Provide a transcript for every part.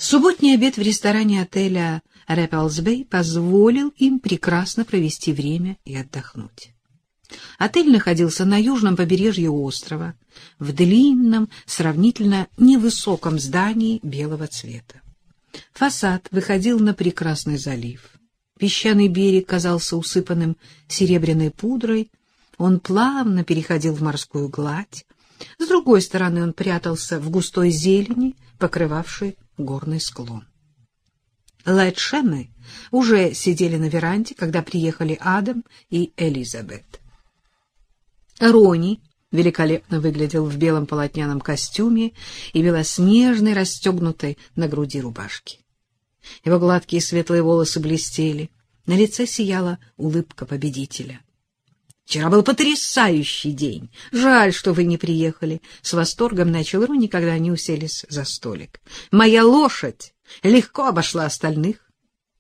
Субботний обед в ресторане отеля «Рэпплс-Бэй» позволил им прекрасно провести время и отдохнуть. Отель находился на южном побережье острова, в длинном, сравнительно невысоком здании белого цвета. Фасад выходил на прекрасный залив. Песчаный берег казался усыпанным серебряной пудрой, он плавно переходил в морскую гладь. С другой стороны он прятался в густой зелени, покрывавшей горный склон. Лэтшемы уже сидели на веранде, когда приехали Адам и Элизабет. Рони великолепно выглядел в белом полотняном костюме и белоснежной, расстегнутой на груди рубашке. Его гладкие светлые волосы блестели, на лице сияла улыбка победителя. — Вчера был потрясающий день. Жаль, что вы не приехали. С восторгом начал Рони, когда они уселись за столик. Моя лошадь легко обошла остальных.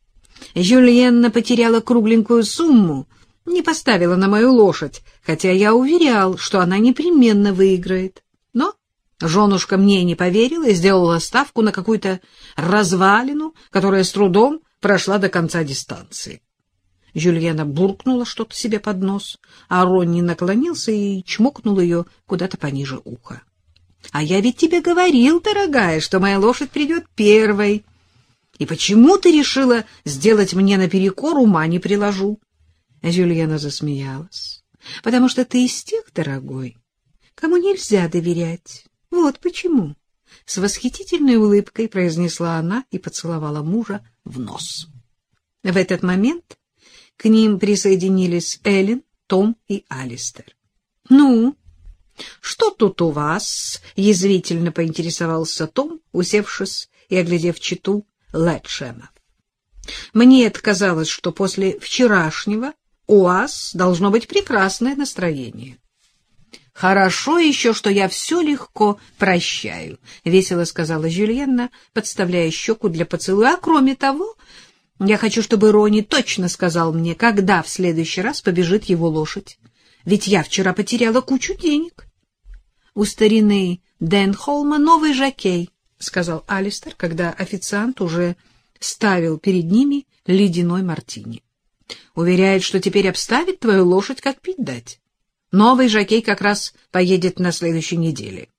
Жюльенна потеряла кругленькую сумму, не поставила на мою лошадь, хотя я уверял, что она непременно выиграет. Но женушка мне не поверила и сделала ставку на какую-то развалину, которая с трудом прошла до конца дистанции. Жюльенна буркнула что-то себе под нос, а Ронни наклонился и чмокнул ее куда-то пониже уха. — А я ведь тебе говорил, дорогая, что моя лошадь придет первой. И почему ты решила сделать мне наперекор, ума не приложу? Жюльенна засмеялась. — Потому что ты из тех, дорогой, кому нельзя доверять. Вот почему. С восхитительной улыбкой произнесла она и поцеловала мужа в нос. В этот момент к ним присоединились Эллен, Том и Алистер. — Ну, что тут у вас? — язвительно поинтересовался Том, усевшись и оглядев чету Лэтшемов. — Мне казалось, что после вчерашнего у вас должно быть прекрасное настроение. — Хорошо еще, что я все легко прощаю, — весело сказала Жюльенна, подставляя щеку для поцелуя. — А кроме того, я хочу, чтобы Рони точно сказал мне, когда в следующий раз побежит его лошадь. Ведь я вчера потеряла кучу денег. — У старины Денхолма новый жокей, — сказал Алистер, когда официант уже ставил перед ними ледяной мартини. — Уверяет, что теперь обставит твою лошадь, как пить дать. Новый жокей как раз поедет на следующей неделе.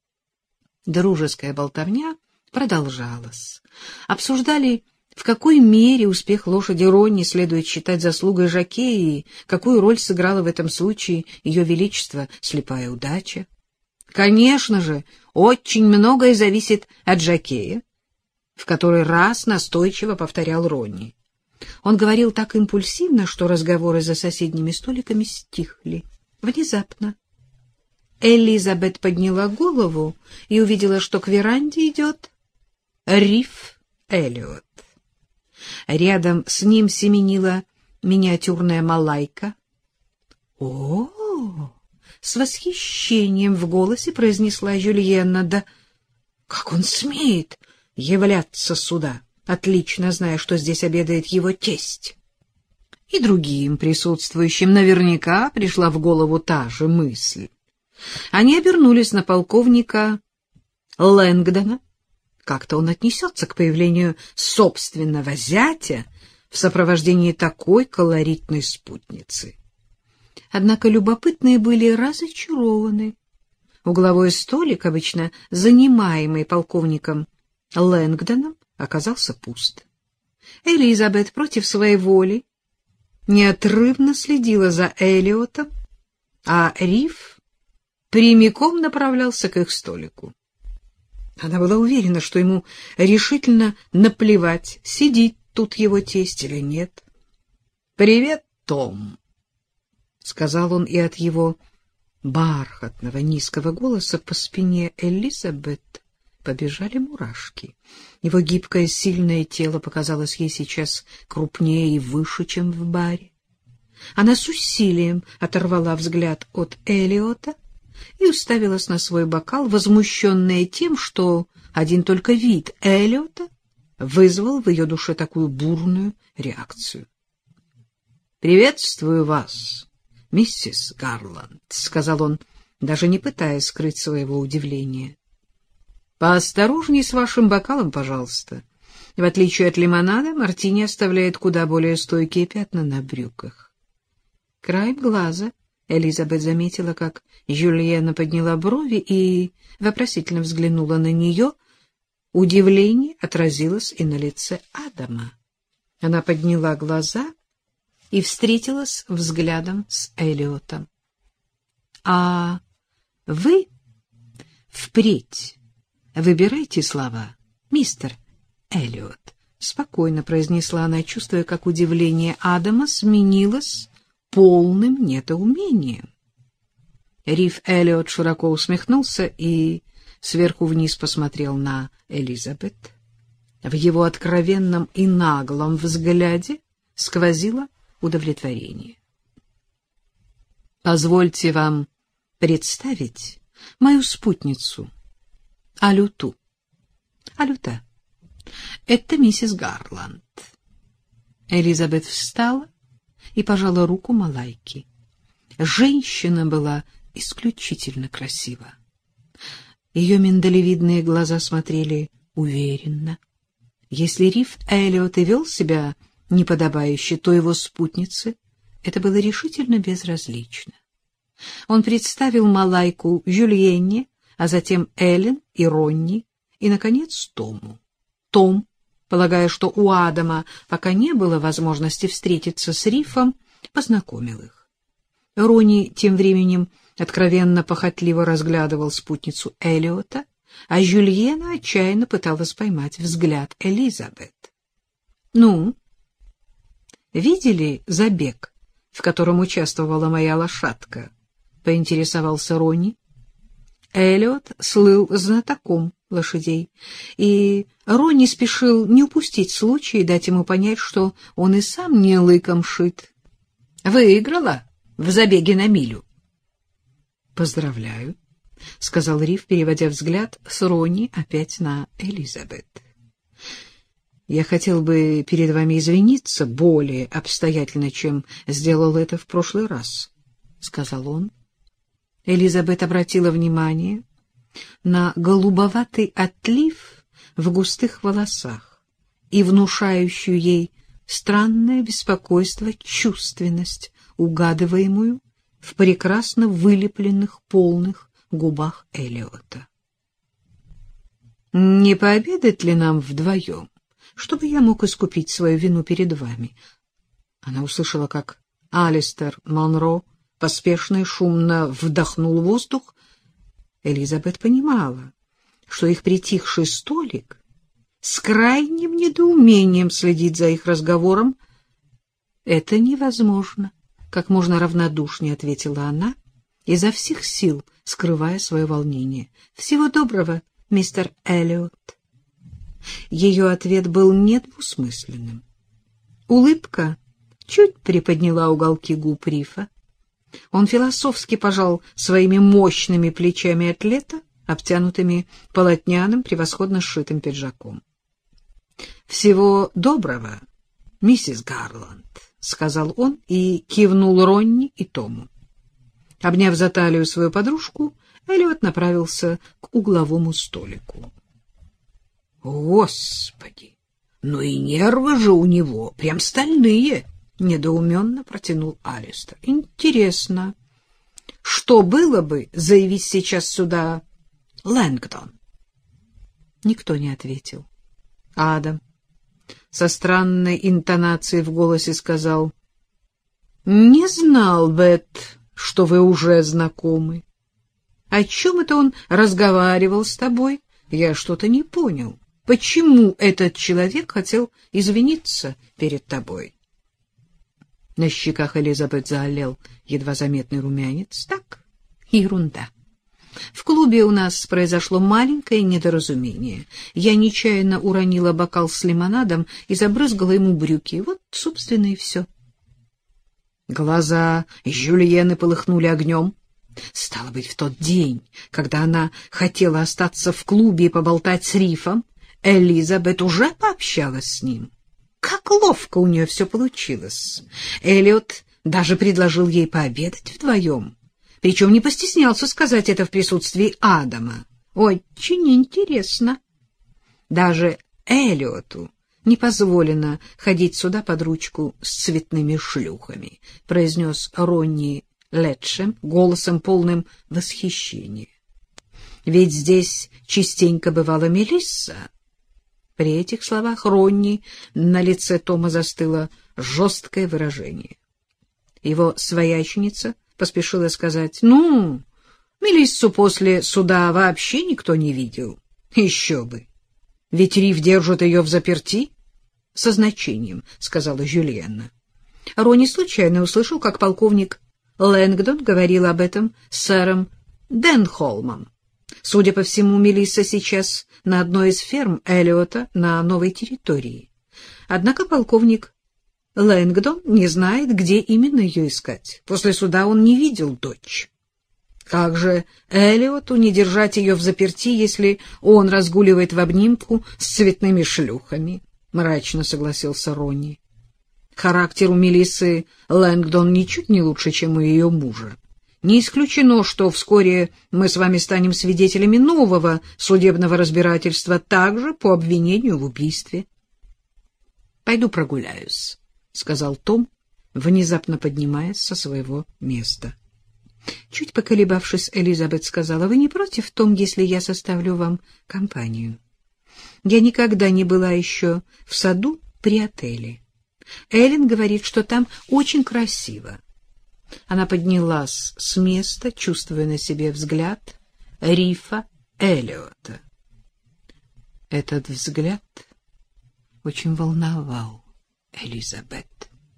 Дружеская болтовня продолжалась. Обсуждали, в какой мере успех лошади Ронни следует считать заслугой жокея и какую роль сыграла в этом случае ее величество слепая удача. Конечно же, очень многое зависит от жокея, в который раз настойчиво повторял Ронни. Он говорил так импульсивно, что разговоры за соседними столиками стихли. Внезапно Элизабет подняла голову и увидела, что к веранде идет Риф Эллиот. Рядом с ним семенила миниатюрная малайка. — О! — с восхищением в голосе произнесла Жюльенна. — Да как он смеет являться сюда, отлично зная, что здесь обедает его тесть? И другим присутствующим наверняка пришла в голову та же мысль. Они обернулись на полковника Лэнгдона. Как-то он отнесется к появлению собственного зятя в сопровождении такой колоритной спутницы. Однако любопытные были разочарованы. Угловой столик, обычно занимаемый полковником Лэнгдоном, оказался пуст. Элизабет против своей воли неотрывно следила за Эллиотом, а Риф прямиком направлялся к их столику. Она была уверена, что ему решительно наплевать, сидит тут его тесть или нет. — Привет, Том, — сказал он, и от его бархатного низкого голоса по спине Элизабет побежали мурашки. Его гибкое, сильное тело показалось ей сейчас крупнее и выше, чем в баре. Она с усилием оторвала взгляд от Эллиота и уставилась на свой бокал, возмущенная тем, что один только вид Эллиота вызвал в ее душе такую бурную реакцию. — Приветствую вас, миссис Гарланд, — сказал он, даже не пытаясь скрыть своего удивления. Поосторожней с вашим бокалом, пожалуйста. В отличие от лимонада, мартини оставляет куда более стойкие пятна на брюках. Краем глаза Элизабет заметила, как Жюльена подняла брови и вопросительно взглянула на нее. Удивление отразилось и на лице Адама. Она подняла глаза и встретилась взглядом с Эллиотом. — А вы впредь выбирайте слова, мистер Эллиот, — спокойно произнесла она, чувствуя, как удивление Адама сменилось полным недоумением. Риф Эллиот широко усмехнулся и сверху вниз посмотрел на Элизабет. В его откровенном и наглом взгляде сквозило удовлетворение. — Позвольте вам представить мою спутницу, Алюту. Алюта, это миссис Гарланд. Элизабет встала и пожала руку Малайки. Женщина была исключительно красива. Ее миндалевидные глаза смотрели уверенно. Если Риф Эллиот и вел себя неподобающе, то его спутнице это было решительно безразлично. Он представил Малайку Жюльенне, а затем Эллен и Ронни, и, наконец, Тому. Том, полагая, что у Адама пока не было возможности встретиться с Рифом, познакомил их. Ронни тем временем откровенно похотливо разглядывал спутницу Эллиота, а Жюльена отчаянно пыталась поймать взгляд Элизабет. — Ну, видели забег, в котором участвовала моя лошадка? — поинтересовался Ронни. Эллиот слыл знатоком лошадей, и Ронни спешил не упустить случай и дать ему понять, что он и сам не лыком шит. — Выиграла в забеге на милю. — Поздравляю, — сказал Риф, переводя взгляд с Ронни опять на Элизабет. — Я хотел бы перед вами извиниться более обстоятельно, чем сделал это в прошлый раз, — сказал он. Элизабет обратила внимание на голубоватый отлив в густых волосах и внушающую ей странное беспокойство чувственность, угадываемую в прекрасно вылепленных полных губах Эллиота. — Не пообедать ли нам вдвоем, чтобы я мог искупить свою вину перед вами? Она услышала, как Алистер Монро поспешно и шумно вдохнул воздух. Элизабет понимала, что их притихший столик с крайним недоумением следит за их разговором. — Это невозможно, — как можно равнодушнее ответила она, изо всех сил скрывая свое волнение. — Всего доброго, мистер Эллиот. Ее ответ был недвусмысленным. Улыбка чуть приподняла уголки губ Рифа. Он философски пожал своими мощными плечами атлета, обтянутыми полотняным, превосходно сшитым пиджаком. — Всего доброго, миссис Гарланд, — сказал он и кивнул Ронни и Тому. Обняв за талию свою подружку, Эллиот направился к угловому столику. — Господи, ну и нервы же у него, прям стальные! — недоуменно протянул Алистер. — Интересно, что было бы, заявить сейчас сюда Лэнгдон? Никто не ответил. Адам со странной интонацией в голосе сказал: — Не знал, Бет, что вы уже знакомы. О чем это он разговаривал с тобой? Я что-то не понял. Почему этот человек хотел извиниться перед тобой? На щеках Элизабет заолел едва заметный румянец. Так, ерунда. В клубе у нас произошло маленькое недоразумение. Я нечаянно уронила бокал с лимонадом и забрызгала ему брюки. Вот, собственно, и все. Глаза Жюльены полыхнули огнем. Стало быть, в тот день, когда она хотела остаться в клубе и поболтать с Рифом, Элизабет уже пообщалась с ним. Как ловко у нее все получилось. Эллиот даже предложил ей пообедать вдвоем, причем не постеснялся сказать это в присутствии Адама. Очень интересно. Даже Эллиоту не позволено ходить сюда под ручку с цветными шлюхами, произнес Ронни Летшем голосом полным восхищения. Ведь здесь частенько бывала Мелисса. При этих словах Ронни на лице Тома застыло жесткое выражение. Его свояченица поспешила сказать: «Ну, Мелиссу после суда вообще никто не видел. Еще бы! Ведь Риф держит ее взаперти?» «Со значением», — сказала Жюльенна. Ронни случайно услышал, как полковник Лэнгдон говорил об этом с сэром Денхолмом. Судя по всему, Мелисса сейчас на одной из ферм Эллиота на новой территории. Однако полковник Лэнгдон не знает, где именно ее искать. После суда он не видел дочь. Как же Эллиоту не держать ее взаперти, если он разгуливает в обнимку с цветными шлюхами? — мрачно согласился Ронни. Характер у Мелиссы Лэнгдон ничуть не лучше, чем у ее мужа. Не исключено, что вскоре мы с вами станем свидетелями нового судебного разбирательства, также по обвинению в убийстве. — Пойду прогуляюсь, — сказал Том, внезапно поднимаясь со своего места. Чуть поколебавшись, Элизабет сказала: — Вы не против, Том, если я составлю вам компанию? Я никогда не была еще в саду при отеле. Эллен говорит, что там очень красиво. Она поднялась с места, чувствуя на себе взгляд Рифа Эллиота. Этот взгляд очень волновал Элизабет.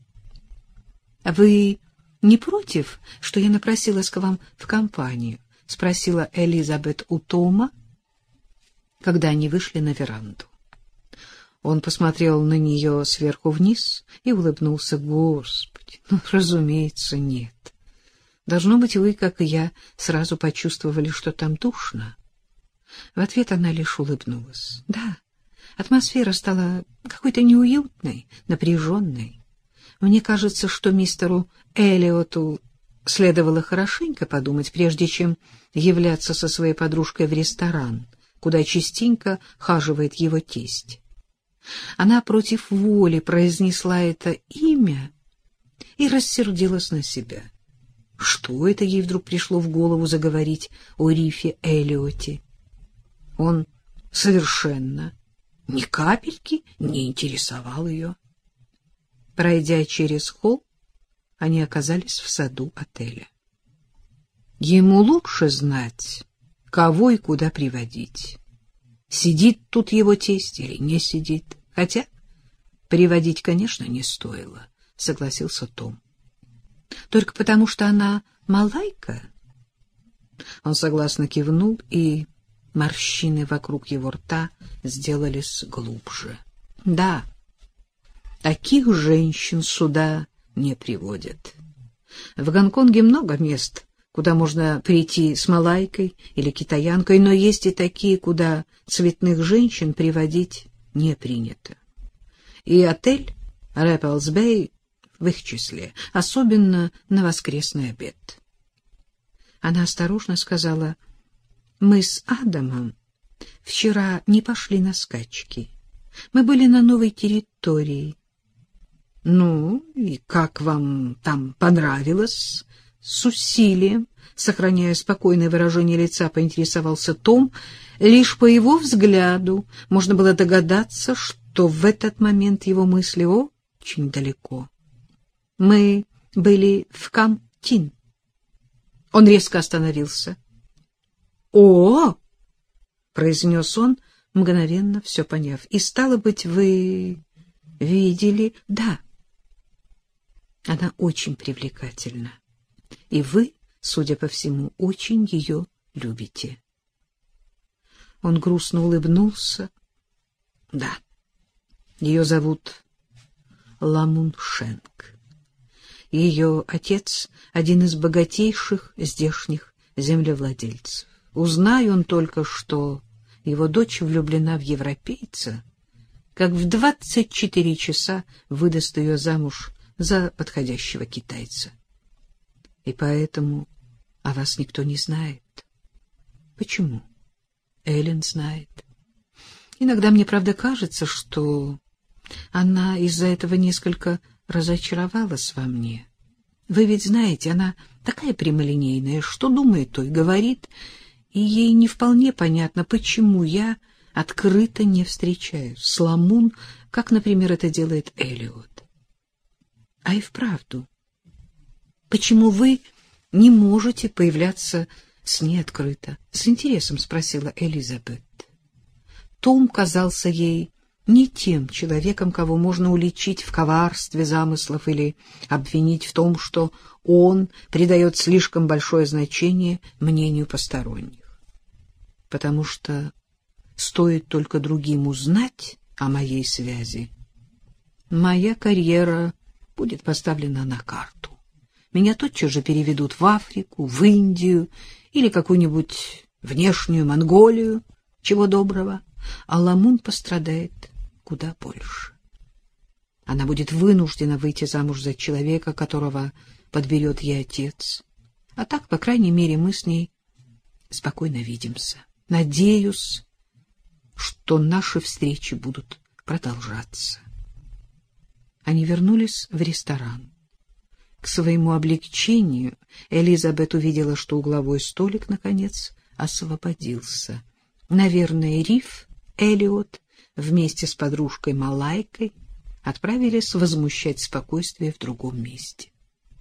— Вы не против, что я напросилась к вам в компанию? — спросила Элизабет у Тома, когда они вышли на веранду. Он посмотрел на нее сверху вниз и улыбнулся. — Господи, ну, разумеется, нет. Должно быть, вы, как и я, сразу почувствовали, что там душно. В ответ она лишь улыбнулась. Да, атмосфера стала какой-то неуютной, напряженной. Мне кажется, что мистеру Эллиоту следовало хорошенько подумать, прежде чем являться со своей подружкой в ресторан, куда частенько хаживает его тесть. Она против воли произнесла это имя и рассердилась на себя. Что это ей вдруг пришло в голову заговорить о Рифе Эллиоте? Он совершенно ни капельки не интересовал ее. Пройдя через холл, они оказались в саду отеля. Ему лучше знать, кого и куда приводить. Сидит тут его тесть или не сидит. Хотя приводить, конечно, не стоило, согласился Том. Только потому, что она малайка? Он согласно кивнул, и морщины вокруг его рта сделались глубже. Да, таких женщин сюда не приводят. В Гонконге много мест, куда можно прийти с малайкой или китаянкой, но есть и такие, куда цветных женщин приводить не принято. И отель Рэпплс-Бэй в их числе, особенно на воскресный обед. Она осторожно сказала: мы с Адамом вчера не пошли на скачки. Мы были на новой территории. Ну, и как вам там понравилось? С усилием, сохраняя спокойное выражение лица, поинтересовался Том. Лишь по его взгляду можно было догадаться, что в этот момент его мысли очень далеко. Мы были в Камтин. Он резко остановился. «О!» — произнес он, мгновенно все поняв. «И, стало быть, вы видели...» «Да, она очень привлекательна, и вы, судя по всему, очень ее любите». Он грустно улыбнулся. «Да, ее зовут Ламун Шенк. Ее отец — один из богатейших здешних землевладельцев. Узнай он только, что его дочь влюблена в европейца, как в 24 часа выдаст ее замуж за подходящего китайца. И поэтому о вас никто не знает. Почему? Эллен знает. Иногда мне, правда, кажется, что она из-за этого несколько разочаровалась во мне. Вы ведь знаете, она такая прямолинейная, что думает, то и говорит, и ей не вполне понятно, почему я открыто не встречаюсь с Ламун, как, например, это делает Эллиот. А и вправду, почему вы не можете появляться с ней открыто? С интересом спросила Элизабет. Том казался ей не тем человеком, кого можно уличить в коварстве замыслов или обвинить в том, что он придает слишком большое значение мнению посторонних. Потому что стоит только другим узнать о моей связи, моя карьера будет поставлена на карту. Меня тотчас же переведут в Африку, в Индию или какую-нибудь внешнюю Монголию, чего доброго, а Ламун пострадает куда больше. Она будет вынуждена выйти замуж за человека, которого подберет ей отец. А так, по крайней мере, мы с ней спокойно видимся. Надеюсь, что наши встречи будут продолжаться. Они вернулись в ресторан. К своему облегчению Элизабет увидела, что угловой столик, наконец, освободился. Наверное, Риф, Эллиот вместе с подружкой Малайкой отправились возмущать спокойствие в другом месте.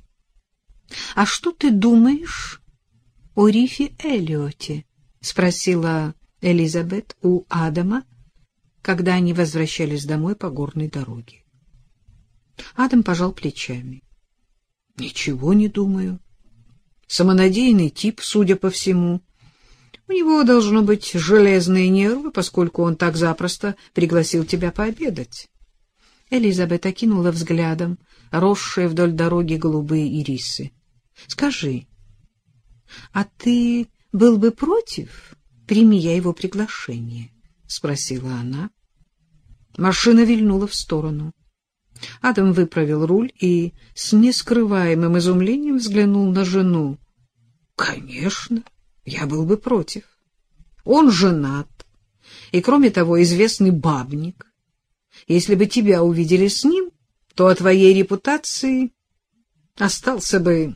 — А что ты думаешь о Рифе Эллиоте? — спросила Элизабет у Адама, когда они возвращались домой по горной дороге. Адам пожал плечами. — Ничего не думаю. Самонадеянный тип, судя по всему. У него должно быть железные нервы, поскольку он так запросто пригласил тебя пообедать. Элизабет окинула взглядом росшие вдоль дороги голубые ирисы. — Скажи, а ты был бы против, прими я его приглашение? — спросила она. Машина вильнула в сторону. Адам выправил руль и с нескрываемым изумлением взглянул на жену. — Конечно, я был бы против. Он женат, и, кроме того, известный бабник. Если бы тебя увидели с ним, то о твоей репутации остался бы...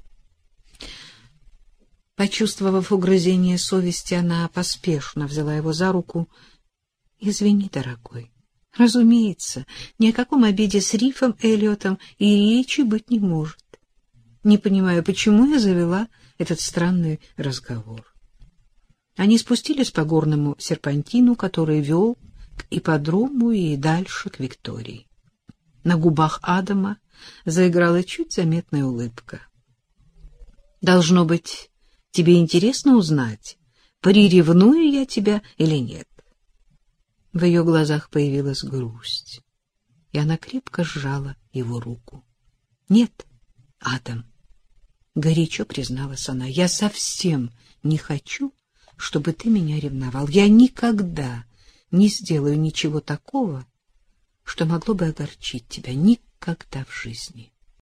Почувствовав угрызение совести, она поспешно взяла его за руку. — Извини, дорогой. Разумеется, ни о каком обеде с Рифом Эллиотом и речи быть не может. Не понимаю, почему я завела этот странный разговор. Они спустились по горному серпантину, который вел к ипподрому и дальше к Виктории. На губах Адама заиграла чуть заметная улыбка. — Должно быть, тебе интересно узнать, приревную я тебя или нет? В ее глазах появилась грусть, и она крепко сжала его руку. — Нет, Адам, — горячо призналась она, — я совсем не хочу, чтобы ты меня ревновал. Я никогда не сделаю ничего такого, что могло бы огорчить тебя, никогда в жизни.